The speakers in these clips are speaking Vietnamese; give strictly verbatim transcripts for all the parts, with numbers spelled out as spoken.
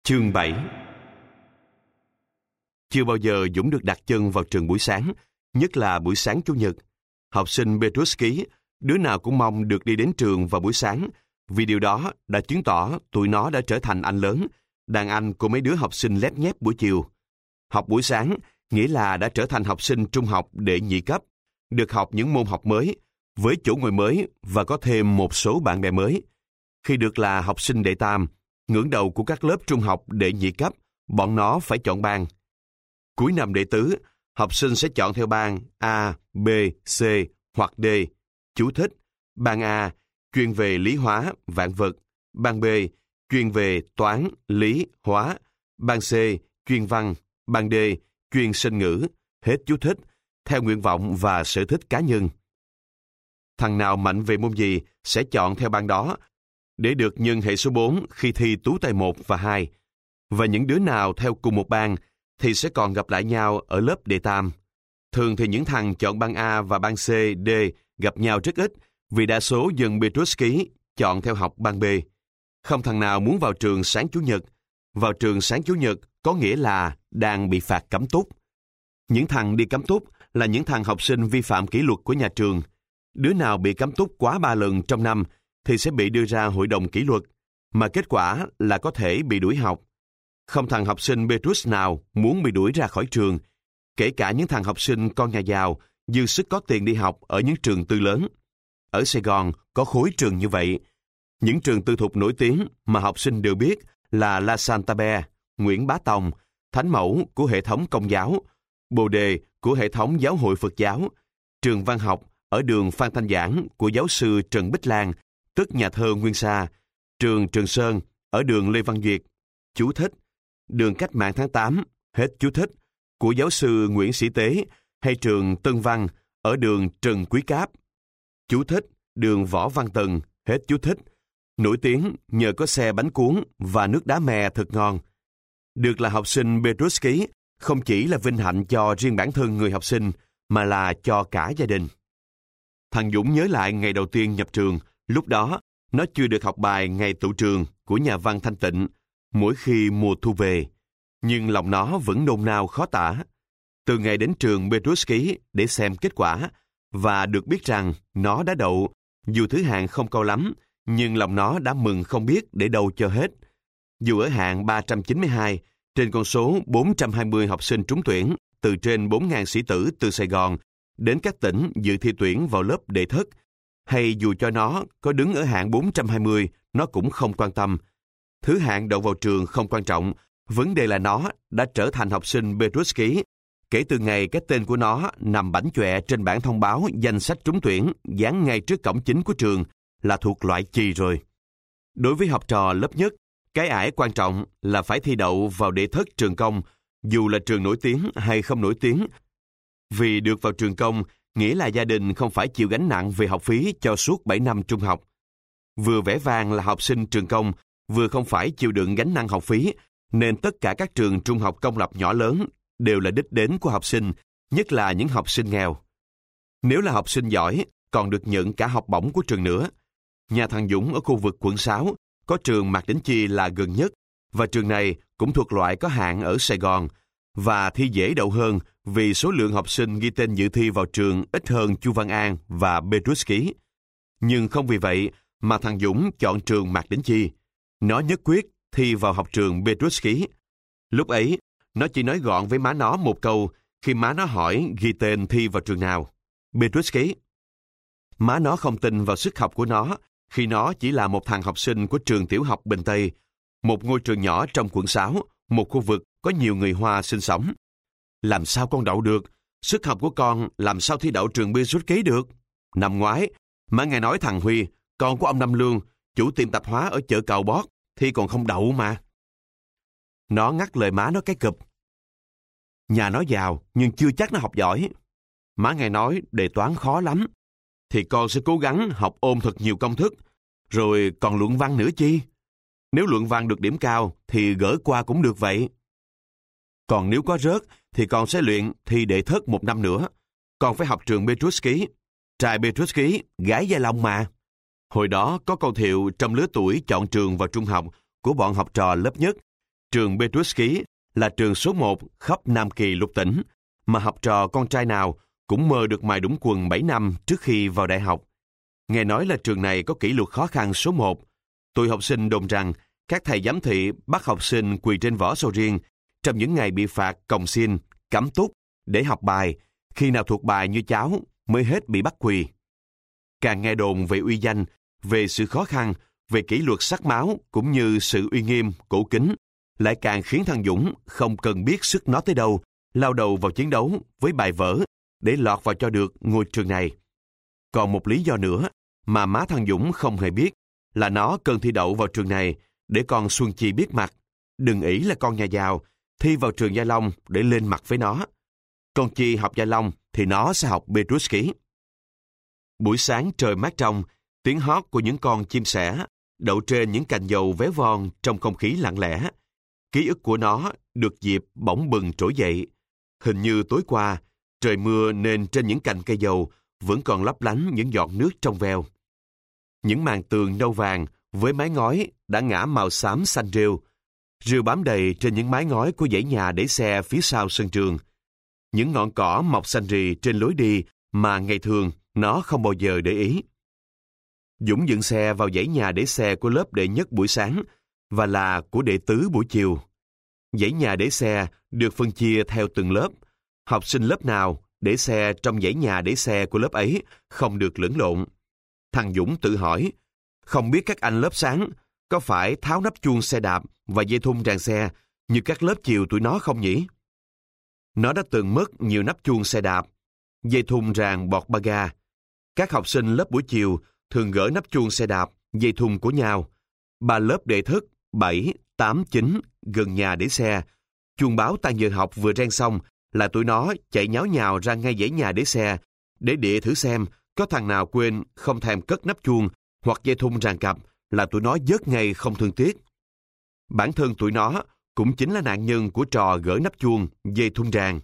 Chương bảy. Chưa bao giờ Dũng được đặt chân vào trường buổi sáng, nhất là buổi sáng Chủ nhật. Học sinh Petruski, đứa nào cũng mong được đi đến trường vào buổi sáng, vì điều đó đã chứng tỏ tụi nó đã trở thành anh lớn, đàn anh của mấy đứa học sinh lép nhép buổi chiều. Học buổi sáng nghĩa là đã trở thành học sinh trung học đệ nhị cấp, được học những môn học mới, với chỗ ngồi mới và có thêm một số bạn bè mới. Khi được là học sinh đệ tam, ngưỡng đầu của các lớp trung học đệ nhị cấp, bọn nó phải chọn ban. Cuối năm đệ tứ, học sinh sẽ chọn theo ban A, B, C hoặc D. Chú thích: ban A, chuyên về lý hóa, vạn vật. Ban B, chuyên về toán, lý, hóa. Ban C, chuyên văn. Ban D, chuyên sinh ngữ. Hết chú thích, theo nguyện vọng và sở thích cá nhân. Thằng nào mạnh về môn gì sẽ chọn theo ban đó, để được nhân hệ số bốn khi thi tú tài một và hai. Và những đứa nào theo cùng một ban thì sẽ còn gặp lại nhau ở lớp đệ tam. Thường thì những thằng chọn ban A và ban C, D gặp nhau rất ít, vì đa số dân Petruski chọn theo học ban B. Không thằng nào muốn vào trường sáng Chủ nhật. Vào trường sáng Chủ nhật có nghĩa là đang bị phạt cấm túc. Những thằng đi cấm túc là những thằng học sinh vi phạm kỷ luật của nhà trường. Đứa nào bị cấm túc quá ba lần trong năm thì sẽ bị đưa ra hội đồng kỷ luật, mà kết quả là có thể bị đuổi học. Không thằng học sinh Petrus nào muốn bị đuổi ra khỏi trường, kể cả những thằng học sinh con nhà giàu, dư sức có tiền đi học ở những trường tư lớn. Ở Sài Gòn có khối trường như vậy. Những trường tư thục nổi tiếng mà học sinh đều biết là La Sainte-Beuve, Nguyễn Bá Tòng, Thánh Mẫu của hệ thống Công giáo, Bồ Đề của hệ thống Giáo hội Phật giáo, trường Văn học ở đường Phan Thanh Giảng của giáo sư Trần Bích Lan, tức nhà thơ Nguyên Sa, trường Trường Sơn ở đường Lê Văn Duyệt. Chú thích: đường Cách mạng tháng tám, hết chú thích, của giáo sư Nguyễn Sĩ Tế, hay trường Tân Văn ở đường Trần Quý Cáp. Chú thích: đường Võ Văn Tần, hết chú thích, nổi tiếng nhờ có xe bánh cuốn và nước đá mè thật ngon. Được là học sinh Petruski không chỉ là vinh hạnh cho riêng bản thân người học sinh, mà là cho cả gia đình. Thằng Dũng nhớ lại ngày đầu tiên nhập trường, lúc đó nó chưa được học bài ngày tụ trường của nhà văn Thanh Tịnh mỗi khi mùa thu về, nhưng lòng nó vẫn nôn nao khó tả. Từ ngày đến trường Petruski để xem kết quả và được biết rằng nó đã đậu, dù thứ hạng không cao lắm, nhưng lòng nó đã mừng không biết để đâu cho hết. Dù ở hạng ba trăm chín mươi hai, trên con số bốn trăm hai mươi học sinh trúng tuyển từ trên bốn nghìn sĩ tử từ Sài Gòn đến các tỉnh dự thi tuyển vào lớp đệ thất, hay dù cho nó có đứng ở hạng bốn trăm hai mươi, nó cũng không quan tâm. Thứ hạng đậu vào trường không quan trọng, vấn đề là nó đã trở thành học sinh Petruski kể từ ngày cái tên của nó nằm bảnh chọe trên bảng thông báo danh sách trúng tuyển dán ngay trước cổng chính của trường, là thuộc loại chì rồi. Đối với học trò lớp nhất, cái ải quan trọng là phải thi đậu vào đệ thất trường công, dù là trường nổi tiếng hay không nổi tiếng. Vì được vào trường công nghĩa là gia đình không phải chịu gánh nặng về học phí cho suốt bảy năm trung học. Vừa vẻ vang là học sinh trường công, vừa không phải chịu đựng gánh nặng học phí, nên tất cả các trường trung học công lập nhỏ lớn đều là đích đến của học sinh, nhất là những học sinh nghèo. Nếu là học sinh giỏi, còn được nhận cả học bổng của trường nữa. Nhà thằng Dũng ở khu vực quận sáu có trường Mạc Đĩnh Chi là gần nhất, và trường này cũng thuộc loại có hạng ở Sài Gòn, và thi dễ đậu hơn vì số lượng học sinh ghi tên dự thi vào trường ít hơn Chu Văn An và Petruski. Nhưng không vì vậy mà thằng Dũng chọn trường Mạc Đĩnh Chi. Nó nhất quyết thi vào học trường Petruski. Lúc ấy, nó chỉ nói gọn với má nó một câu khi má nó hỏi ghi tên thi vào trường nào. Petruski. Má nó không tin vào sức học của nó khi nó chỉ là một thằng học sinh của trường tiểu học Bình Tây, một ngôi trường nhỏ trong quận sáu, một khu vực có nhiều người Hoa sinh sống. Làm sao con đậu được? Sức học của con làm sao thi đậu trường Petruski được? Năm ngoái, má nghe nói thằng Huy, con của ông Năm Lương, chủ tiệm tạp hóa ở chợ Cầu Bót, thi còn không đậu mà. Nó ngắt lời má nó cái cụp. Nhà nó giàu, nhưng chưa chắc nó học giỏi. Má nghe nói đề toán khó lắm, thì con sẽ cố gắng học ôn thật nhiều công thức, rồi còn luận văn nữa chi. Nếu luận văn được điểm cao thì gỡ qua cũng được vậy. Còn nếu có rớt thì con sẽ luyện thi đệ thất một năm nữa. Con phải học trường Petruski. Trai Petruski, gái Gia Long mà. Hồi đó có câu thiệu trong lứa tuổi chọn trường vào trung học của bọn học trò lớp nhất, Trường Petrus Ký là trường số một khắp Nam Kỳ lục tỉnh, mà học trò con trai nào cũng mơ được mài đũng quần bảy năm trước khi vào đại học. Nghe nói là trường này có kỷ luật khó khăn số một. Tụi học sinh đồn rằng các thầy giám thị bắt học sinh quỳ trên võ sầu riêng trong những ngày bị phạt còng xin, cắm túc để học bài, khi nào thuộc bài như cháu mới hết bị bắt quỳ. Càng nghe đồn về uy danh, về sự khó khăn, về kỷ luật sắc máu cũng như sự uy nghiêm, cổ kính, lại càng khiến thằng Dũng không cần biết sức nó tới đâu, lao đầu vào chiến đấu với bài vở để lọt vào cho được ngôi trường này. Còn một lý do nữa mà má thằng Dũng không hề biết là nó cần thi đậu vào trường này để con Xuân Chi biết mặt. Đừng ỷ là con nhà giàu, thi vào trường Gia Long để lên mặt với nó. Con Chi học Gia Long thì nó sẽ học Petrus Ký. Buổi sáng trời mát trong, tiếng hót của những con chim sẻ đậu trên những cành dầu véo von trong không khí lặng lẽ. Ký ức của nó được dịp bỗng bừng trỗi dậy. Hình như tối qua, trời mưa nên trên những cành cây dầu vẫn còn lấp lánh những giọt nước trong veo. Những màn tường nâu vàng với mái ngói đã ngả màu xám xanh rêu. Rêu bám đầy trên những mái ngói của dãy nhà để xe phía sau sân trường. Những ngọn cỏ mọc xanh rì trên lối đi mà ngày thường nó không bao giờ để ý. Dũng dựng xe vào dãy nhà để xe của lớp đệ nhất buổi sáng và là của đệ tứ buổi chiều. Dãy nhà để xe được phân chia theo từng lớp. Học sinh lớp nào để xe trong dãy nhà để xe của lớp ấy không được lẫn lộn. Thằng Dũng tự hỏi, không biết các anh lớp sáng có phải tháo nắp chuông xe đạp và dây thun ràng xe như các lớp chiều tụi nó không nhỉ? Nó đã từng mất nhiều nắp chuông xe đạp, dây thun ràng bọt ba ga. Các học sinh lớp buổi chiều thường gỡ nắp chuông xe đạp, dây thun của nhau. Ba lớp đệ thức, bảy, tám, chín gần nhà để xe. Chuông báo tan giờ học vừa reng xong là tụi nó chạy nháo nhào ra ngay dãy nhà để xe để địa thử xem có thằng nào quên không thèm cất nắp chuông hoặc dây thun ràng cặp là tụi nó vớt ngay không thương tiếc. Bản thân tụi nó cũng chính là nạn nhân của trò gỡ nắp chuông, dây thun ràng.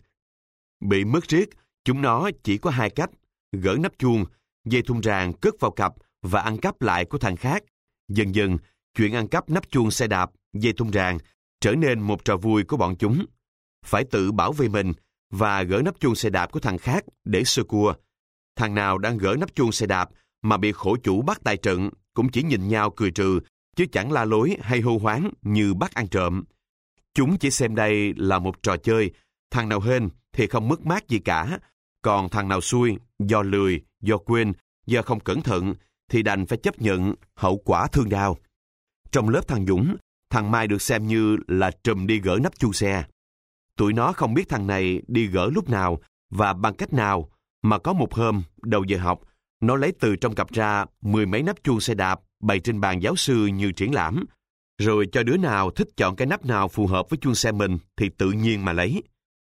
Bị mất riết, chúng nó chỉ có hai cách: gỡ nắp chuông, dây thun ràng cất vào cặp và ăn cắp lại của thằng khác. Dần dần, chuyện ăn cắp nắp chuông xe đạp, dây thun ràng trở nên một trò vui của bọn chúng. Phải tự bảo vệ mình và gỡ nắp chuông xe đạp của thằng khác để sơ cua. Thằng nào đang gỡ nắp chuông xe đạp mà bị khổ chủ bắt tại trận cũng chỉ nhìn nhau cười trừ, chứ chẳng la lối hay hô hoáng như bắt ăn trộm. Chúng chỉ xem đây là một trò chơi, thằng nào hên thì không mất mát gì cả, còn thằng nào xui, do lười, do quên, do không cẩn thận thì đành phải chấp nhận hậu quả thương đau. Trong lớp thằng Dũng, thằng Mai được xem như là trùm đi gỡ nắp chuông xe. Tụi nó không biết thằng này đi gỡ lúc nào và bằng cách nào, mà có một hôm, đầu giờ học, nó lấy từ trong cặp ra mười mấy nắp chuông xe đạp bày trên bàn giáo sư như triển lãm, rồi cho đứa nào thích chọn cái nắp nào phù hợp với chuông xe mình thì tự nhiên mà lấy.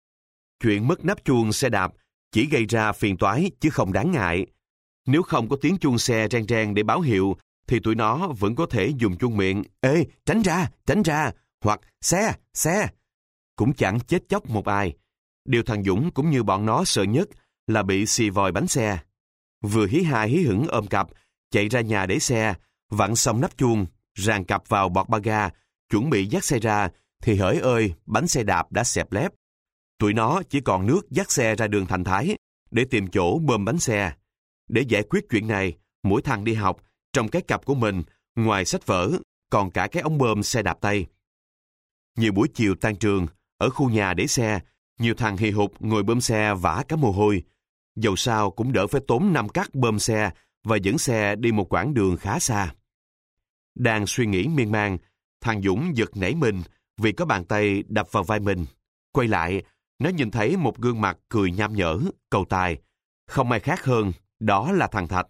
Chuyện mất nắp chuông xe đạp chỉ gây ra phiền toái chứ không đáng ngại. Nếu không có tiếng chuông xe reng reng để báo hiệu thì tụi nó vẫn có thể dùng chuông miệng "Ê, tránh ra, tránh ra" hoặc "Xe, xe". Cũng chẳng chết chóc một ai. Điều thằng Dũng cũng như bọn nó sợ nhất là bị xì vòi bánh xe. Vừa hí ha hí hửng ôm cặp, chạy ra nhà để xe, vặn xong nắp chuông, ràng cặp vào bọt ba ga, chuẩn bị dắt xe ra, thì hỡi ơi, bánh xe đạp đã xẹp lép. Tụi nó chỉ còn nước dắt xe ra đường Thành Thái để tìm chỗ bơm bánh xe. Để giải quyết chuyện này, mỗi thằng đi học, trong cái cặp của mình, ngoài sách vở, còn cả cái ống bơm xe đạp tay. Nhiều buổi chiều tan trường, ở khu nhà để xe, nhiều thằng hì hục ngồi bơm xe vã cả mồ hôi. Dầu sao cũng đỡ phải tốn năm cắt bơm xe và dẫn xe đi một quãng đường khá xa. Đang suy nghĩ miên man, thằng Dũng giật nảy mình vì có bàn tay đập vào vai mình. Quay lại, nó nhìn thấy một gương mặt cười nham nhở, cầu tài. Không ai khác hơn, đó là thằng Thạch.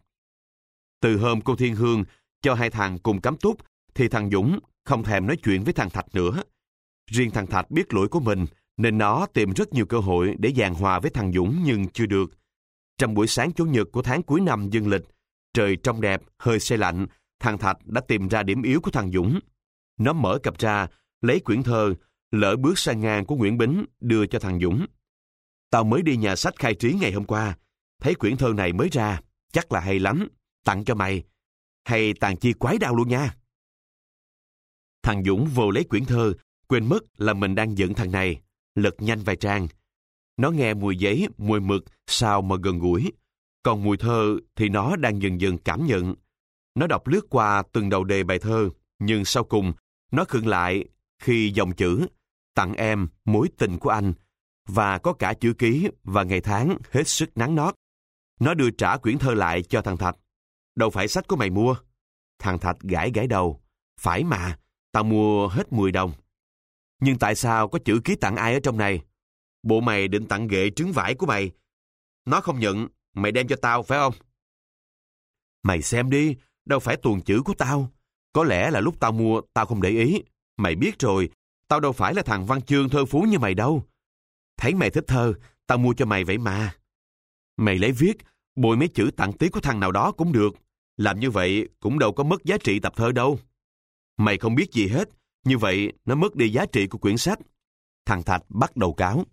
Từ hôm cô Thiên Hương cho hai thằng cùng cắm túc, thì thằng Dũng không thèm nói chuyện với thằng Thạch nữa. Riêng thằng Thạch biết lỗi của mình, nên nó tìm rất nhiều cơ hội để giảng hòa với thằng Dũng nhưng chưa được. Trong buổi sáng Chủ nhật của tháng cuối năm dương lịch, trời trong đẹp, hơi se lạnh, thằng Thạch đã tìm ra điểm yếu của thằng Dũng. Nó mở cặp ra, lấy quyển thơ Lỡ bước sang ngang của Nguyễn Bính đưa cho thằng Dũng. Tao mới đi nhà sách Khai Trí ngày hôm qua, thấy quyển thơ này mới ra, chắc là hay lắm, tặng cho mày. Hay tàn chi quái đau luôn nha. Thằng Dũng vô lấy quyển thơ, quên mất là mình đang giận thằng này, lật nhanh vài trang. Nó nghe mùi giấy, mùi mực sao mà gần gũi. Còn mùi thơ thì nó đang dần dần cảm nhận. Nó đọc lướt qua từng đầu đề bài thơ, nhưng sau cùng nó khựng lại khi dòng chữ tặng em mối tình của anh và có cả chữ ký và ngày tháng hết sức nắn nót. Nó đưa trả quyển thơ lại cho thằng Thạch. Đâu phải sách của mày mua. Thằng Thạch gãi gãi đầu. Phải mà, tao mua hết mười đồng. Nhưng tại sao có chữ ký tặng ai ở trong này? Bộ mày định tặng ghệ trứng vải của mày. Nó không nhận, mày đem cho tao phải không? Mày xem đi, đâu phải tuồn chữ của tao. Có lẽ là lúc tao mua tao không để ý. Mày biết rồi, tao đâu phải là thằng văn chương thơ phú như mày đâu. Thấy mày thích thơ, tao mua cho mày vậy mà. Mày lấy viết, bôi mấy chữ tặng tí của thằng nào đó cũng được. Làm như vậy cũng đâu có mất giá trị tập thơ đâu. Mày không biết gì hết, như vậy nó mất đi giá trị của quyển sách. Thằng Thạch bắt đầu cáo.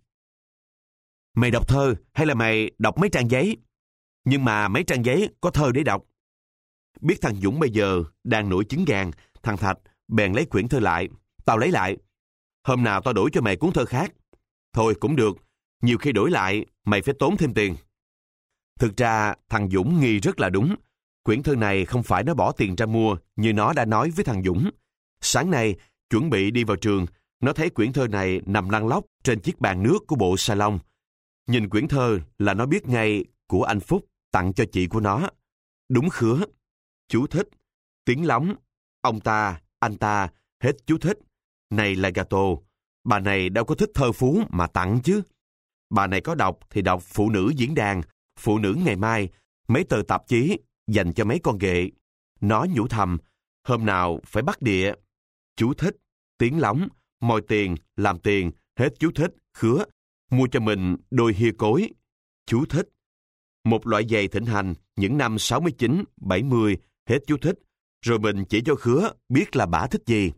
Mày đọc thơ hay là mày đọc mấy trang giấy? Nhưng mà mấy trang giấy có thơ để đọc. Biết thằng Dũng bây giờ đang nổi trứng gàn, thằng Thạch bèn lấy quyển thơ lại. Tao lấy lại. Hôm nào tao đổi cho mày cuốn thơ khác. Thôi cũng được, nhiều khi đổi lại mày phải tốn thêm tiền. Thực ra thằng Dũng nghi rất là đúng. Quyển thơ này không phải nó bỏ tiền ra mua như nó đã nói với thằng Dũng. Sáng nay, chuẩn bị đi vào trường, nó thấy quyển thơ này nằm lăn lóc trên chiếc bàn nước của bộ salon. Nhìn quyển thơ là nó biết ngay của anh Phúc tặng cho chị của nó. Đúng khứa. Chú thích. Tiếng lóng. Ông ta, anh ta, hết chú thích. Này là gato. Bà này đâu có thích thơ phú mà tặng chứ. Bà này có đọc thì đọc Phụ nữ diễn đàn, Phụ nữ ngày mai, mấy tờ tạp chí dành cho mấy con ghệ. Nó nhủ thầm, hôm nào phải bắt địa. Chú thích. Tiếng lóng. Moi tiền, làm tiền, hết chú thích, khứa. Mua cho mình đôi hia cối. Chú thích. Một loại giày thịnh hành những năm sáu mươi chín, bảy mươi, hết chú thích. Rồi mình chỉ cho khứa biết là bả thích gì.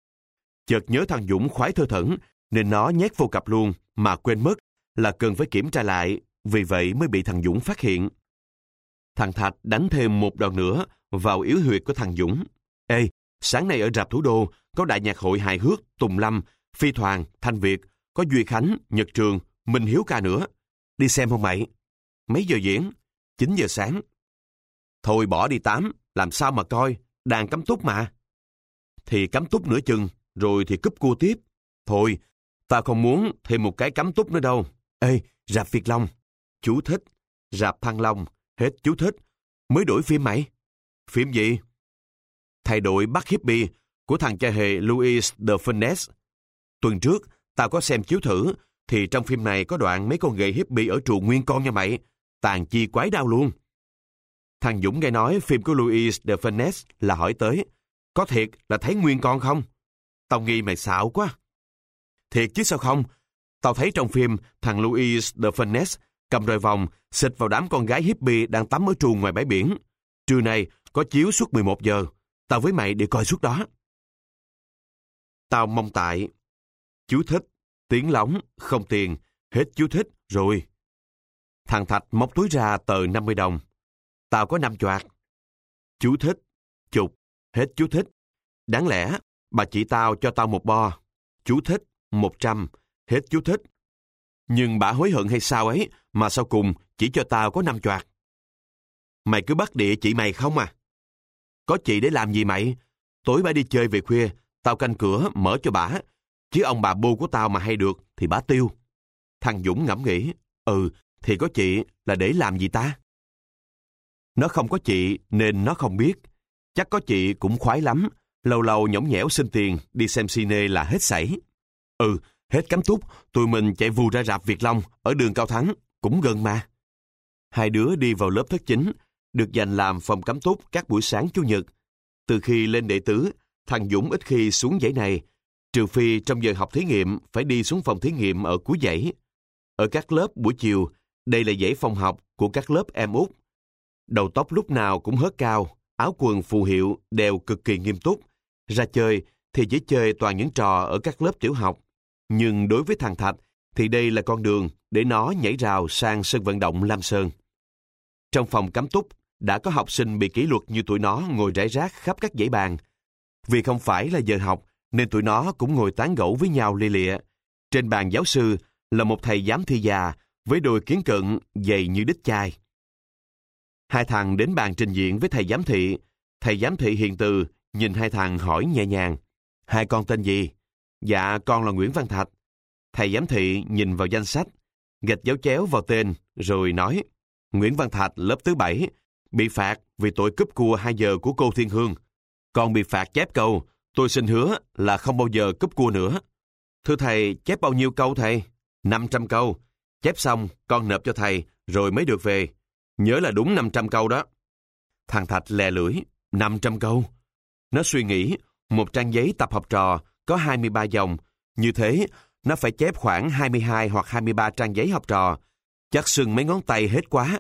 Chợt nhớ thằng Dũng khoái thơ thẩn, nên nó nhét vô cặp luôn, mà quên mất là cần phải kiểm tra lại, vì vậy mới bị thằng Dũng phát hiện. Thằng Thạch đánh thêm một đòn nữa vào yếu huyệt của thằng Dũng. Ê, sáng nay ở rạp Thủ Đô có đại nhạc hội hài hước Tùng Lâm, Phi Thoàn, Thanh Việt, có Duy Khánh, Nhật Trường, Minh Hiếu ca nữa. Đi xem không mày? Mấy giờ diễn? chín giờ sáng. Thôi bỏ đi tám, làm sao mà coi, đàn cắm túc mà. Thì cắm túc nửa chừng, rồi thì cúp cua tiếp. Thôi, tao không muốn thêm một cái cắm túc nữa đâu. Ê, rạp Việt Long. Chú thích. Rạp Thăng Long. Hết chú thích. Mới đổi phim mày. Phim gì? Thay đổi Bắt Hippie của thằng cha hề Louis de Funès. Tuần trước, tao có xem chiếu thử, thì trong phim này có đoạn mấy con ghệ hippie ở chùa nguyên con nha mày. Tàn chi quái đau luôn. Thằng Dũng nghe nói phim của Louis de Funès là hỏi tới, có thiệt là thấy nguyên con không? Tao nghi mày xạo quá. Thiệt chứ sao không? Tao thấy trong phim thằng Louis de Funès cầm roi vòng xịt vào đám con gái hippie đang tắm ở truồng ngoài bãi biển. Trưa nay có chiếu suốt mười một giờ. Tao với mày đi coi suốt đó. Tao mong tại. Chú thích. Tiếng lóng, không tiền. Hết chú thích, rồi. Thằng Thạch móc túi ra tờ năm mươi đồng. Tao có năm choạc. Chú thích. Chục. Hết chú thích. Đáng lẽ, bà chị tao cho tao một bo. Chú thích. Một trăm. Hết chú thích. Nhưng bà hối hận hay sao ấy, mà sau cùng chỉ cho tao có năm choạc. Mày cứ bắt địa chị mày không à? Có chị để làm gì mày? Tối bà đi chơi về khuya, tao canh cửa mở cho bả. Chứ ông bà bô của tao mà hay được thì bả tiêu. Thằng Dũng ngẫm nghĩ, ừ, thì có chị là để làm gì ta? Nó không có chị nên nó không biết. Chắc có chị cũng khoái lắm, lâu lâu nhõng nhẽo xin tiền đi xem cine là hết sảy. Ừ, hết cắm túc, tụi mình chạy vù ra rạp Việt Long ở đường Cao Thắng, cũng gần mà. Hai đứa đi vào lớp thất chính, được dành làm phòng cắm túc các buổi sáng Chủ nhật. Từ khi lên đệ tứ, thằng Dũng ít khi xuống dãy này, trừ phi trong giờ học thí nghiệm phải đi xuống phòng thí nghiệm ở cuối dãy. Ở các lớp buổi chiều, đây là dãy phòng học của các lớp em út. Đầu tóc lúc nào cũng hớt cao, áo quần phù hiệu đều cực kỳ nghiêm túc. Ra chơi thì chỉ chơi toàn những trò ở các lớp tiểu học. Nhưng đối với thằng Thạch thì đây là con đường để nó nhảy rào sang sân vận động Lam Sơn. Trong phòng cắm túc đã có học sinh bị kỷ luật như tụi nó ngồi rải rác khắp các dãy bàn. Vì không phải là giờ học nên tụi nó cũng ngồi tán gẫu với nhau lia lịa. Trên bàn giáo sư là một thầy giám thị già với đôi kiến cận dày như đít chai. Hai thằng đến bàn trình diện với thầy giám thị. Thầy giám thị hiền từ nhìn hai thằng hỏi nhẹ nhàng: "Hai con tên gì?" "Dạ, con là Nguyễn Văn Thạch." Thầy giám thị nhìn vào danh sách, gạch dấu chéo vào tên, rồi nói: "Nguyễn Văn Thạch, lớp thứ bảy, bị phạt vì tội cúp cua hai giờ của cô Thiên Hương. Con bị phạt chép câu, tôi xin hứa là không bao giờ cúp cua nữa." "Thưa thầy, chép bao nhiêu câu thầy?" năm trăm câu. Chép xong, con nộp cho thầy, rồi mới được về. Nhớ là đúng năm trăm câu đó." Thằng Thạch lè lưỡi: năm trăm câu. Nó suy nghĩ, một trang giấy tập học trò có hai mươi ba dòng. Như thế, nó phải chép khoảng hai mươi hai hoặc hai mươi ba trang giấy học trò. Chắc sưng mấy ngón tay hết quá.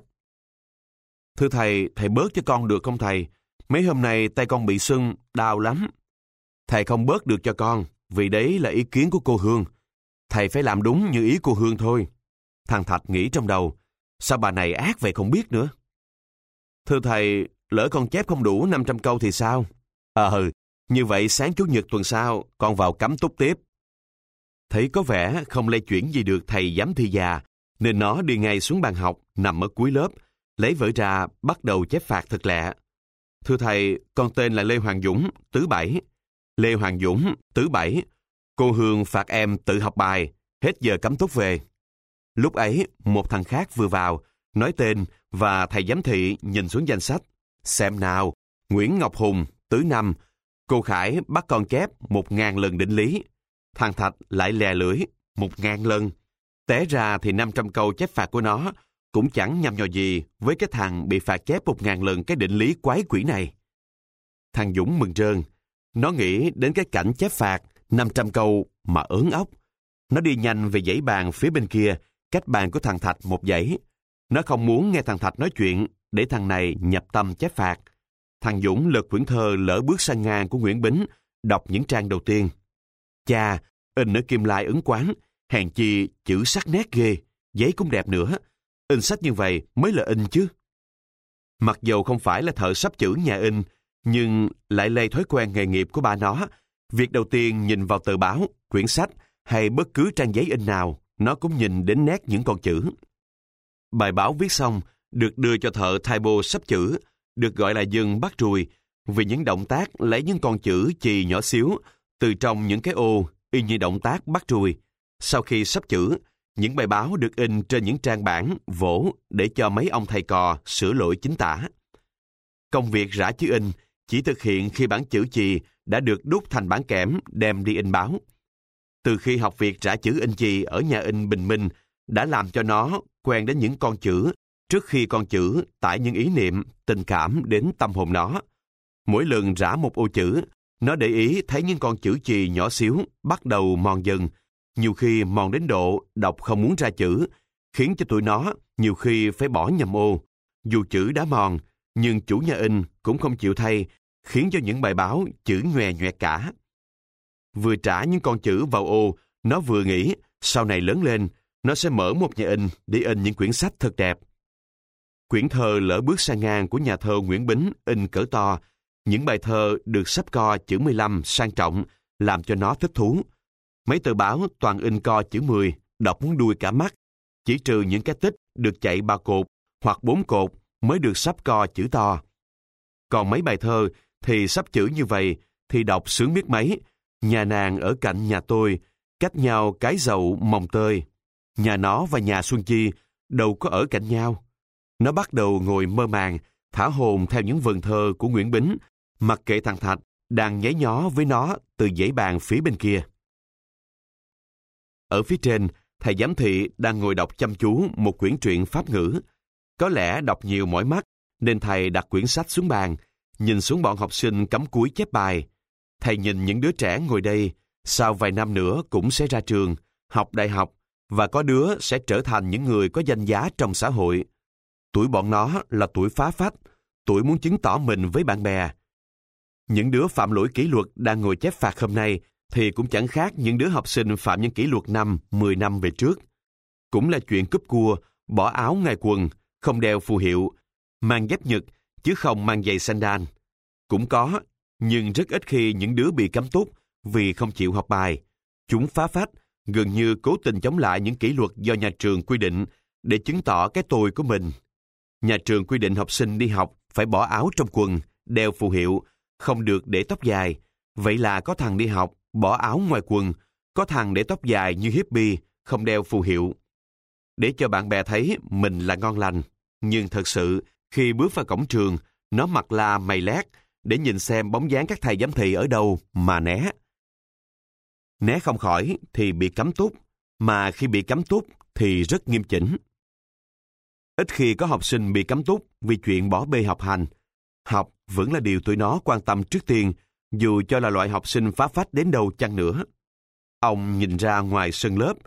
"Thưa thầy, thầy bớt cho con được không thầy? Mấy hôm nay tay con bị sưng, đau lắm." "Thầy không bớt được cho con, vì đấy là ý kiến của cô Hương. Thầy phải làm đúng như ý cô Hương thôi." Thằng Thạch nghĩ trong đầu: sao bà này ác vậy không biết nữa. "Thưa thầy, lỡ con chép không đủ năm trăm câu thì sao?" "Ờ, như vậy sáng Chủ nhật tuần sau, con vào cắm túc tiếp." Thấy có vẻ không lay chuyển gì được thầy giám thị già, nên nó đi ngay xuống bàn học, nằm ở cuối lớp, lấy vở ra, bắt đầu chép phạt thật lẹ. "Thưa thầy, con tên là Lê Hoàng Dũng, tứ bảy." "Lê Hoàng Dũng, tứ bảy. Cô Hương phạt em tự học bài, hết giờ cắm túc về." Lúc ấy, một thằng khác vừa vào, nói tên và thầy giám thị nhìn xuống danh sách. "Xem nào, Nguyễn Ngọc Hùng, tứ năm. Cô Khải bắt con chép một ngàn lần định lý." Thằng Thạch lại lè lưỡi: một ngàn lần. Té ra thì năm trăm câu chép phạt của nó cũng chẳng nhằm nhò gì với cái thằng bị phạt chép một ngàn lần cái định lý quái quỷ này. Thằng Dũng mừng rơn. Nó nghĩ đến cái cảnh chép phạt năm trăm câu mà ớn ốc. Nó đi nhanh về dãy bàn phía bên kia, cách bàn của thằng Thạch một dãy. Nó không muốn nghe thằng Thạch nói chuyện, để thằng này nhập tâm chép phạt. Thằng Dũng lật quyển thơ Lỡ bước sang ngang của Nguyễn Bính, đọc những trang đầu tiên. Chà, in ở kim lai ấn quán, hèn chi chữ sắc nét ghê, giấy cũng đẹp nữa. In sách như vậy mới là in chứ. Mặc dầu không phải là thợ sắp chữ nhà in, nhưng lại lây thói quen nghề nghiệp của ba nó. Việc đầu tiên nhìn vào tờ báo, quyển sách hay bất cứ trang giấy in nào, nó cũng nhìn đến nét những con chữ. Bài báo viết xong, được đưa cho thợ typo sắp chữ, được gọi là dừng bắt ruồi, vì những động tác lấy những con chữ chì nhỏ xíu từ trong những cái ô y như động tác bắt ruồi. Sau khi sắp chữ, những bài báo được in trên những trang bản, vỗ để cho mấy ông thầy cò sửa lỗi chính tả. Công việc rã chữ in chỉ thực hiện khi bản chữ chì đã được đúc thành bản kẽm đem đi in báo. Từ khi học việc rã chữ in chì ở nhà in Bình Minh đã làm cho nó quen đến những con chữ trước khi con chữ tải những ý niệm, tình cảm đến tâm hồn nó. Mỗi lần rã một ô chữ, nó để ý thấy những con chữ chì nhỏ xíu bắt đầu mòn dần, nhiều khi mòn đến độ đọc không muốn ra chữ, khiến cho tụi nó nhiều khi phải bỏ nhầm ô. Dù chữ đã mòn, nhưng chủ nhà in cũng không chịu thay, khiến cho những bài báo chữ nhòe nhoẹt cả. Vừa trả những con chữ vào ô, nó vừa nghĩ sau này lớn lên, nó sẽ mở một nhà in để in những quyển sách thật đẹp. Quyển thơ Lỡ bước sang ngang của nhà thơ Nguyễn Bính in cỡ to, những bài thơ được xấp co chữ mười lăm sang trọng, làm cho nó thích thú. Mấy tờ báo toàn in co chữ mười, đọc muốn đuôi cả mắt, chỉ trừ những cái tích được chạy ba cột hoặc bốn cột mới được xấp co chữ to. Còn mấy bài thơ thì xấp chữ như vậy thì đọc sướng biết mấy. Nhà nàng ở cạnh nhà tôi, cách nhau cái dậu mồng tơi. Nhà nó và nhà Xuân Chi đâu có ở cạnh nhau. Nó bắt đầu ngồi mơ màng, thả hồn theo những vần thơ của Nguyễn Bính, mặc kệ thằng Thạch đang nháy nhó với nó từ dãy bàn phía bên kia. Ở phía trên, thầy giám thị đang ngồi đọc chăm chú một quyển truyện Pháp ngữ. Có lẽ đọc nhiều mỏi mắt, nên thầy đặt quyển sách xuống bàn, nhìn xuống bọn học sinh cắm cúi chép bài. Thầy nhìn những đứa trẻ ngồi đây, sau vài năm nữa cũng sẽ ra trường, học đại học, và có đứa sẽ trở thành những người có danh giá trong xã hội. Tuổi bọn nó là tuổi phá phách, tuổi muốn chứng tỏ mình với bạn bè. Những đứa phạm lỗi kỷ luật đang ngồi chép phạt hôm nay thì cũng chẳng khác những đứa học sinh phạm những kỷ luật năm, mười năm về trước. Cũng là chuyện cúp cua, bỏ áo ngoài quần, không đeo phù hiệu, mang dép nhật chứ không mang giày sandal. Cũng có, nhưng rất ít khi những đứa bị cấm túc vì không chịu học bài. Chúng phá phách, gần như cố tình chống lại những kỷ luật do nhà trường quy định để chứng tỏ cái tôi của mình. Nhà trường quy định học sinh đi học phải bỏ áo trong quần, đeo phù hiệu, không được để tóc dài. Vậy là có thằng đi học, bỏ áo ngoài quần, có thằng để tóc dài như hippie, không đeo phù hiệu. Để cho bạn bè thấy mình là ngon lành. Nhưng thật sự, khi bước vào cổng trường, nó mặt la mày lét để nhìn xem bóng dáng các thầy giám thị ở đâu mà né. Né không khỏi thì bị cấm túc, mà khi bị cấm túc thì rất nghiêm chỉnh. Ít khi có học sinh bị cấm túc vì chuyện bỏ bê học hành. Học vẫn là điều tụi nó quan tâm trước tiên, dù cho là loại học sinh phá phách đến đâu chăng nữa. Ông nhìn ra ngoài sân lớp.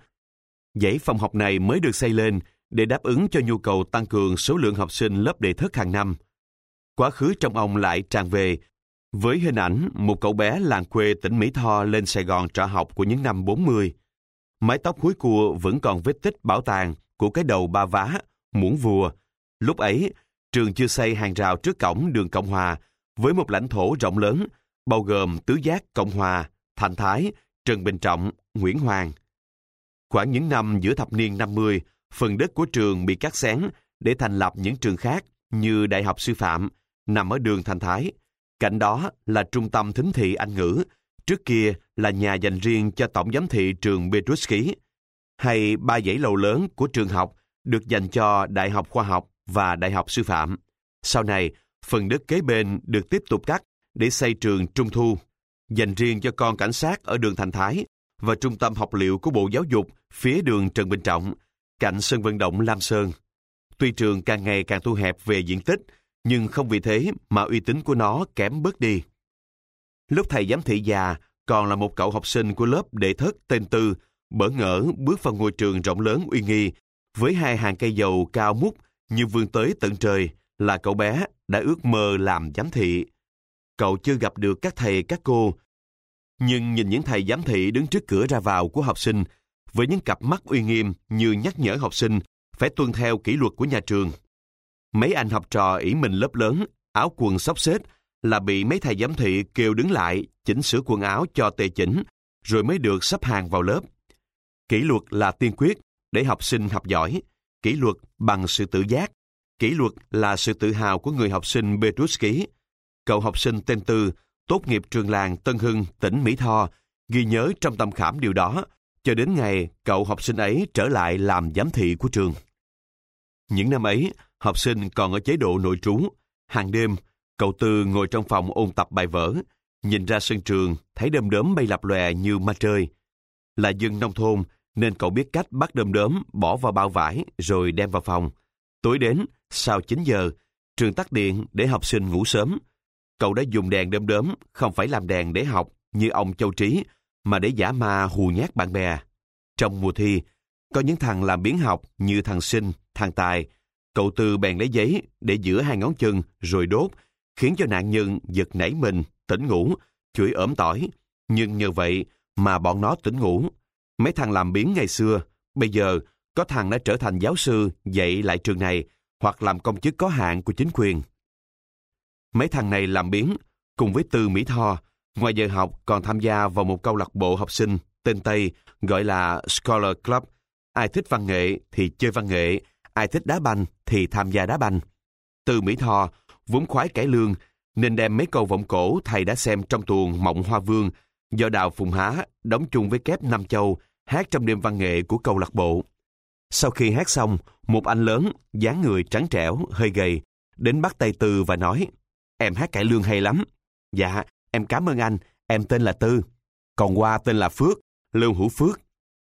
Dãy phòng học này mới được xây lên để đáp ứng cho nhu cầu tăng cường số lượng học sinh lớp đệ thất hàng năm. Quá khứ trong ông lại tràn về, với hình ảnh một cậu bé làng quê tỉnh Mỹ Tho lên Sài Gòn trọ học của những năm bốn mươi. Mái tóc húi cua vẫn còn vết tích bảo tàng của cái đầu ba vá, muỗng vùa. Lúc ấy, trường chưa xây hàng rào trước cổng đường Cộng Hòa với một lãnh thổ rộng lớn, bao gồm Tứ Giác, Cộng Hòa, Thành Thái, Trần Bình Trọng, Nguyễn Hoàng. Khoảng những năm giữa thập niên năm mươi, phần đất của trường bị cắt xén để thành lập những trường khác như Đại học Sư phạm, nằm ở đường Thành Thái. Cạnh đó là trung tâm thính thị Anh ngữ, trước kia là nhà dành riêng cho tổng giám thị trường Petruski, hay ba dãy lầu lớn của trường học được dành cho Đại học Khoa học và Đại học Sư phạm. Sau này, phần đất kế bên được tiếp tục cắt để xây trường Trung Thu, dành riêng cho con cảnh sát ở đường Thành Thái và trung tâm học liệu của Bộ Giáo dục phía đường Trần Bình Trọng, cạnh sân vận động Lam Sơn. Tuy trường càng ngày càng thu hẹp về diện tích, nhưng không vì thế mà uy tín của nó kém bớt đi. Lúc thầy giám thị già còn là một cậu học sinh của lớp đệ thất tên Tư, bỡ ngỡ bước vào ngôi trường rộng lớn uy nghi, với hai hàng cây dầu cao mút như vươn tới tận trời, là cậu bé đã ước mơ làm giám thị. Cậu chưa gặp được các thầy các cô, nhưng nhìn những thầy giám thị đứng trước cửa ra vào của học sinh với những cặp mắt uy nghiêm như nhắc nhở học sinh phải tuân theo kỷ luật của nhà trường. Mấy anh học trò ỷ mình lớp lớn, áo quần xốc xếch là bị mấy thầy giám thị kêu đứng lại chỉnh sửa quần áo cho tề chỉnh, rồi mới được sắp hàng vào lớp. Kỷ luật là tiên quyết để học sinh học giỏi. Kỷ luật bằng sự tự giác. Kỷ luật là sự tự hào của người học sinh Petruski. Cậu học sinh tên Tư, tốt nghiệp trường làng Tân Hưng, tỉnh Mỹ Tho, ghi nhớ trong tâm khảm điều đó, cho đến ngày cậu học sinh ấy trở lại làm giám thị của trường. Những năm ấy, học sinh còn ở chế độ nội trú. Hàng đêm, cậu Tư ngồi trong phòng ôn tập bài vở, nhìn ra sân trường, thấy đom đóm bay lập lòe như ma trơi. Là dân nông thôn, nên cậu biết cách bắt đom đóm, bỏ vào bao vải, rồi đem vào phòng. Tối đến, sau chín giờ, trường tắt điện để học sinh ngủ sớm. Cậu đã dùng đèn đom đóm, không phải làm đèn để học như ông Châu Trí, mà để giả ma hù nhát bạn bè. Trong mùa thi, có những thằng làm biếng học như thằng Sinh, thằng Tài. Cậu Tư bèn lấy giấy để giữa hai ngón chân rồi đốt, khiến cho nạn nhân giật nảy mình, tỉnh ngủ, chửi ỏm tỏi. Nhưng nhờ vậy mà bọn nó tỉnh ngủ. Mấy thằng làm biếng ngày xưa, bây giờ có thằng đã trở thành giáo sư dạy lại trường này, hoặc làm công chức có hạn của chính quyền. Mấy thằng này làm biếng, cùng với Tư Mỹ Tho, ngoài giờ học còn tham gia vào một câu lạc bộ học sinh tên Tây gọi là Scholar Club. Ai thích văn nghệ thì chơi văn nghệ, ai thích đá banh thì tham gia đá banh. Tư Mỹ Tho vốn khoái cải lương, nên đem mấy câu vọng cổ thầy đã xem trong tuồng Mộng Hoa Vương do Đào Phùng Há đóng chung với Kép Nam Châu hát trong đêm văn nghệ của câu lạc bộ. Sau khi hát xong, một anh lớn, dáng người trắng trẻo, hơi gầy, đến bắt tay Tư và nói: "Em hát cải lương hay lắm." "Dạ, em cảm ơn anh, em tên là Tư. Còn Hoa tên là Phước, Lưu Hữu Phước."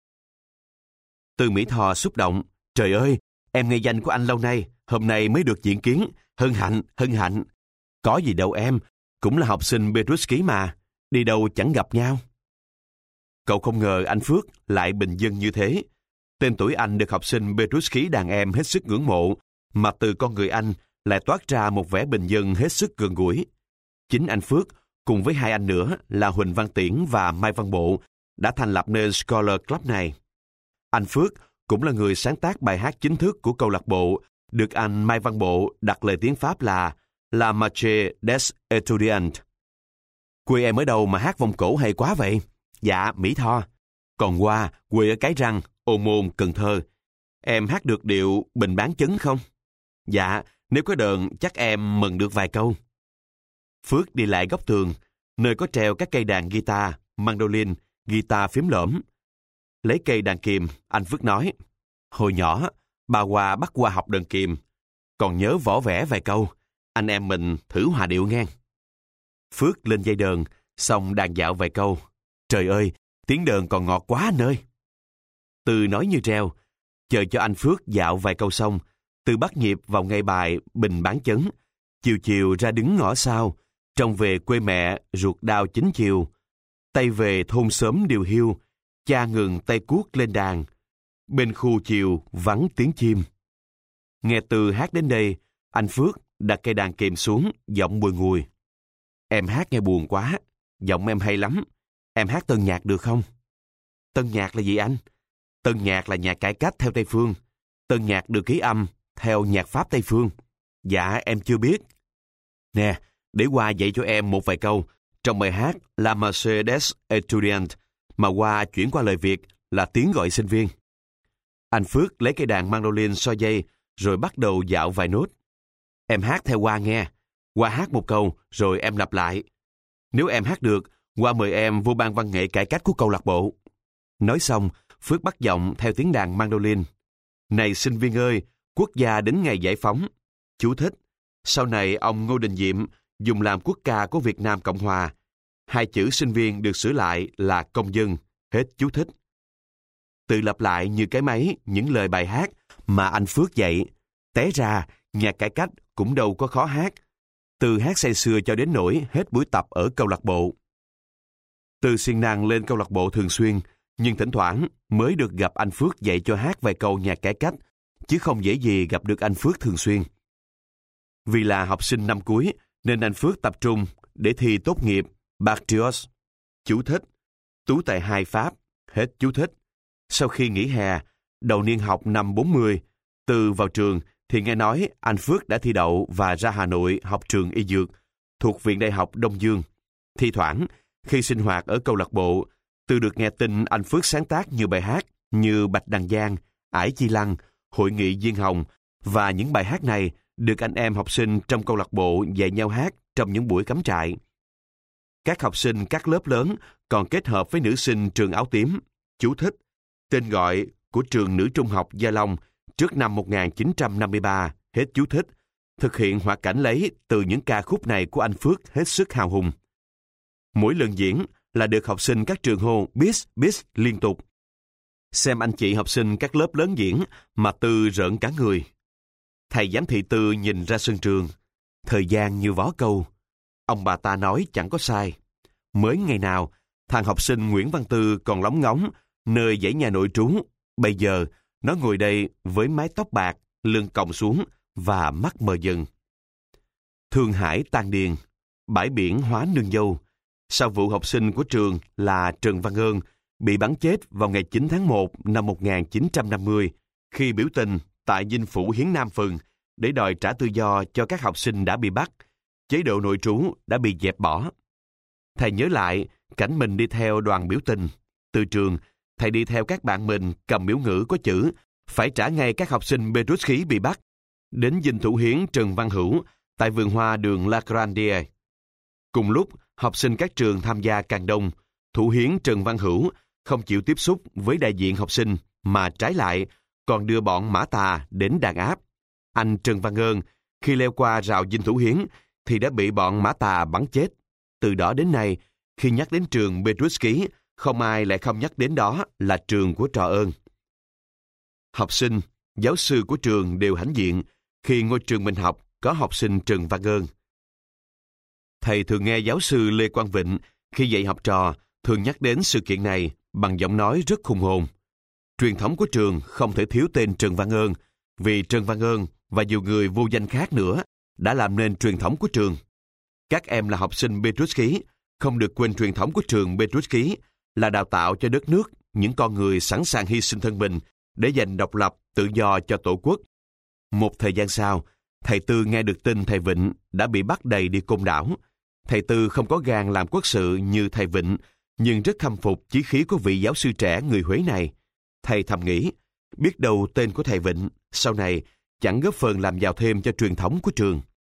Tư Mỹ Tho xúc động: "Trời ơi, em nghe danh của anh lâu nay, hôm nay mới được diện kiến, hân hạnh, hân hạnh." "Có gì đâu em, cũng là học sinh Petruski mà, đi đâu chẳng gặp nhau." Cậu không ngờ anh Phước lại bình dân như thế. Tên tuổi anh được học sinh Petruski đàn em hết sức ngưỡng mộ, mà từ con người anh lại toát ra một vẻ bình dân hết sức gần gũi. Chính anh Phước, cùng với hai anh nữa là Huỳnh Văn Tiễn và Mai Văn Bộ, đã thành lập nên Scholar Club này. Anh Phước cũng là người sáng tác bài hát chính thức của câu lạc bộ, được anh Mai Văn Bộ đặt lời tiếng Pháp là La Marche des Etudiants. Quê em ở đâu mà hát vòng cổ hay quá vậy? Dạ, Mỹ Tho. Còn Hoa, quê ở Cái Răng, Ô Môn, Cần Thơ. Em hát được điệu Bình Bán Chấn không? Dạ, nếu có đờn chắc em mừng được vài câu. Phước đi lại góc tường, nơi có treo các cây đàn guitar, mandolin, guitar phím lởm. Lấy cây đàn kìm, anh Phước nói, hồi nhỏ, bà Hoa bắt Hoa học đàn kìm, còn nhớ võ vẽ vài câu, anh em mình thử hòa điệu nghe. Phước lên dây đờn, xong đàn dạo vài câu. Trời ơi, tiếng đờn còn ngọt quá anh ơi. Từ nói như treo, chờ cho anh Phước dạo vài câu xong, Từ bắt nhịp vào ngay bài Bình Bán Chấn, chiều chiều ra đứng ngõ sau, trông về quê mẹ ruột đao chính chiều, tay về thôn xóm điều hiu, cha ngừng tay cuốc lên đàn, bên khu chiều vắng tiếng chim. Nghe Từ hát đến đây, anh Phước đặt cây đàn kìm xuống, giọng bùi ngùi. Em hát nghe buồn quá, giọng em hay lắm, em hát tân nhạc được không? Tân nhạc là gì anh? Tân nhạc là nhạc cải cách theo Tây Phương, tân nhạc được ký âm theo nhạc Pháp Tây Phương. Dạ em chưa biết. Nè, để Hoa dạy cho em một vài câu trong bài hát La Mercedes Etudiant mà Hoa chuyển qua lời Việt là tiếng gọi sinh viên. Anh Phước lấy cây đàn mandolin so dây rồi bắt đầu dạo vài nốt. Em hát theo Hoa nghe. Hoa hát một câu rồi em lặp lại. Nếu em hát được, Hoa mời em vô ban văn nghệ cải cách của câu lạc bộ. Nói xong, Phước bắt giọng theo tiếng đàn mandolin. Này sinh viên ơi, quốc gia đến ngày giải phóng. Chú thích. Sau này ông Ngô Đình Diệm dùng làm quốc ca của Việt Nam Cộng Hòa. Hai chữ sinh viên được sửa lại là công dân. Hết chú thích. Tự lặp lại như cái máy những lời bài hát mà anh Phước dạy. Té ra, nhạc cải cách cũng đâu có khó hát. Từ hát say sưa cho đến nỗi hết buổi tập ở câu lạc bộ. Từ siêng năng lên câu lạc bộ thường xuyên, nhưng thỉnh thoảng mới được gặp anh Phước dạy cho hát vài câu nhạc cải cách, chứ không dễ gì gặp được anh Phước thường xuyên. Vì là học sinh năm cuối, nên anh Phước tập trung để thi tốt nghiệp Bactrios. Chú thích. Tú tài hai Pháp. Hết chú thích. Sau khi nghỉ hè, đầu niên học năm bốn mươi, Từ vào trường thì nghe nói anh Phước đã thi đậu và ra Hà Nội học trường y dược thuộc Viện Đại học Đông Dương. Thi thoảng, khi sinh hoạt ở câu lạc bộ, Từ được nghe tin anh Phước sáng tác nhiều bài hát như Bạch Đằng Giang, Ải Chi Lăng, Hội nghị Diên Hồng, và những bài hát này được anh em học sinh trong câu lạc bộ dạy nhau hát trong những buổi cắm trại. Các học sinh các lớp lớn còn kết hợp với nữ sinh trường áo tím. Chú thích. Tên gọi của trường nữ trung học Gia Long trước năm một nghìn chín trăm năm mươi ba. Hết chú thích. Thực hiện hoạt cảnh lấy từ những ca khúc này của anh Phước hết sức hào hùng. Mỗi lần diễn là được học sinh các trường hô bis bis liên tục. Xem anh chị học sinh các lớp lớn diễn mà Từ rợn cả người. Thầy giám thị Từ nhìn ra sân trường. Thời gian như vó câu. Ông bà ta nói chẳng có sai. Mới ngày nào, thằng học sinh Nguyễn Văn Tư còn lóng ngóng nơi dãy nhà nội trú. Bây giờ, nó ngồi đây với mái tóc bạc, lưng còng xuống và mắt mờ dần. Thương Hải tan điền, bãi biển hóa nương dâu. Sau vụ học sinh của trường là Trần Văn Ơn bị bắn chết vào ngày chín tháng một năm một nghìn chín trăm năm mươi khi biểu tình tại dinh phủ Hiến Nam Phường để đòi trả tự do cho các học sinh đã bị bắt, chế độ nội trú đã bị dẹp bỏ. Thầy nhớ lại cảnh mình đi theo đoàn biểu tình. Từ trường, thầy đi theo các bạn mình cầm biểu ngữ có chữ phải trả ngay các học sinh Petrus khí bị bắt, đến dinh thủ hiến Trần Văn Hữu tại vườn hoa đường La Grandie. Cùng lúc, học sinh các trường tham gia càng đông, thủ hiến Trần Văn Hữu không chịu tiếp xúc với đại diện học sinh mà trái lại còn đưa bọn Mã Tà đến đàn áp. Anh Trần Văn Ơn khi leo qua rào dinh thủ hiến thì đã bị bọn Mã Tà bắn chết. Từ đó đến nay, khi nhắc đến trường Petrus Ký, không ai lại không nhắc đến đó là trường của Trò Ơn. Học sinh, giáo sư của trường đều hãnh diện khi ngôi trường mình học có học sinh Trần Văn Ơn. Thầy thường nghe giáo sư Lê Quang Vịnh khi dạy học trò thường nhắc đến sự kiện này bằng giọng nói rất hùng hồn. Truyền thống của trường không thể thiếu tên Trần Văn Ơn vì Trần Văn Ơn và nhiều người vô danh khác nữa đã làm nên truyền thống của trường. Các em là học sinh Petrus Ký không được quên truyền thống của trường Petrus Ký là đào tạo cho đất nước những con người sẵn sàng hy sinh thân mình để giành độc lập, tự do cho Tổ quốc. Một thời gian sau, thầy Tư nghe được tin thầy Vịnh đã bị bắt đầy đi Côn Đảo. Thầy Tư không có gan làm quốc sự như thầy Vịnh, nhưng rất khâm phục chí khí của vị giáo sư trẻ người Huế này. Thầy thầm nghĩ, biết đâu tên của thầy Vịnh sau này chẳng góp phần làm giàu thêm cho truyền thống của trường.